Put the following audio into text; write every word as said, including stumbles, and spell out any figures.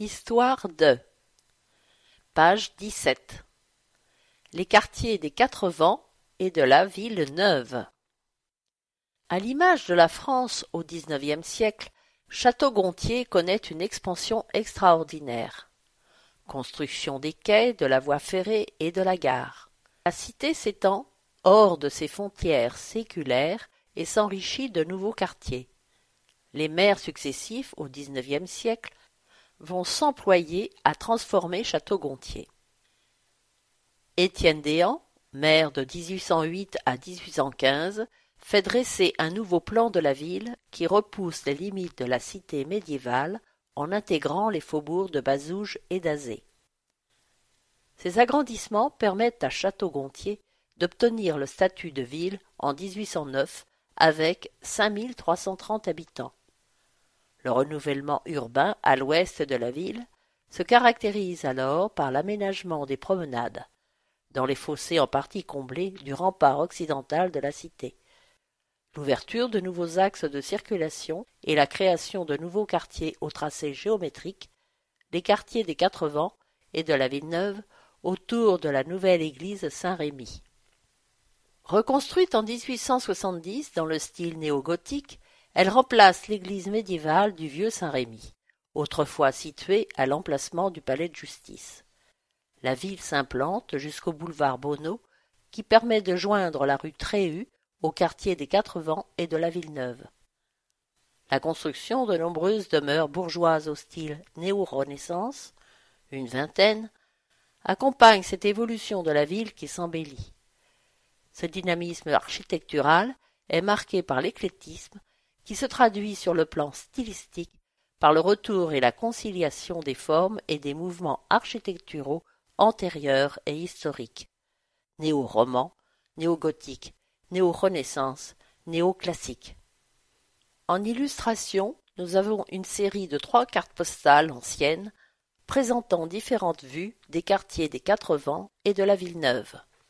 Histoire de Page dix-sept. Les quartiers des Quatre Vents et de la Ville Neuve. À l'image de la France au dix-neuvième siècle, Château-Gontier connaît une expansion extraordinaire. Construction des quais, de la voie ferrée et de la gare. La cité s'étend hors de ses frontières séculaires et s'enrichit de nouveaux quartiers. Les maires successifs au dix-neuvième siècle vont s'employer à transformer Château-Gontier. Étienne Déhan, maire de dix-huit cent huit à dix-huit cent quinze, fait dresser un nouveau plan de la ville qui repousse les limites de la cité médiévale en intégrant les faubourgs de Bazouges et d'Azé. Ces agrandissements permettent à Château-Gontier d'obtenir le statut de ville en dix-huit cent neuf avec cinq mille trois cent trente habitants. Le renouvellement urbain à l'ouest de la ville se caractérise alors par l'aménagement des promenades, dans les fossés en partie comblés du rempart occidental de la cité, l'ouverture de nouveaux axes de circulation et la création de nouveaux quartiers au tracé géométrique, les quartiers des Quatre Vents et de la Ville Neuve autour de la nouvelle église Saint-Rémy. Reconstruite en dix-huit cent soixante-dix dans le style néo-gothique, elle remplace l'église médiévale du vieux Saint-Rémy, autrefois située à l'emplacement du palais de justice. La ville s'implante jusqu'au boulevard Bonneau, qui permet de joindre la rue Tréhu au quartier des Quatre Vents et de la Ville Neuve. La construction de nombreuses demeures bourgeoises au style néo-renaissance, une vingtaine, accompagne cette évolution de la ville qui s'embellit. Ce dynamisme architectural est marqué par l'éclectisme qui se traduit sur le plan stylistique par le retour et la conciliation des formes et des mouvements architecturaux antérieurs et historiques, néo-roman, néo-gothique, néo-renaissance, néo-classique. En illustration, nous avons une série de trois cartes postales anciennes présentant différentes vues des quartiers des Quatre Vents et de la Ville Neuve.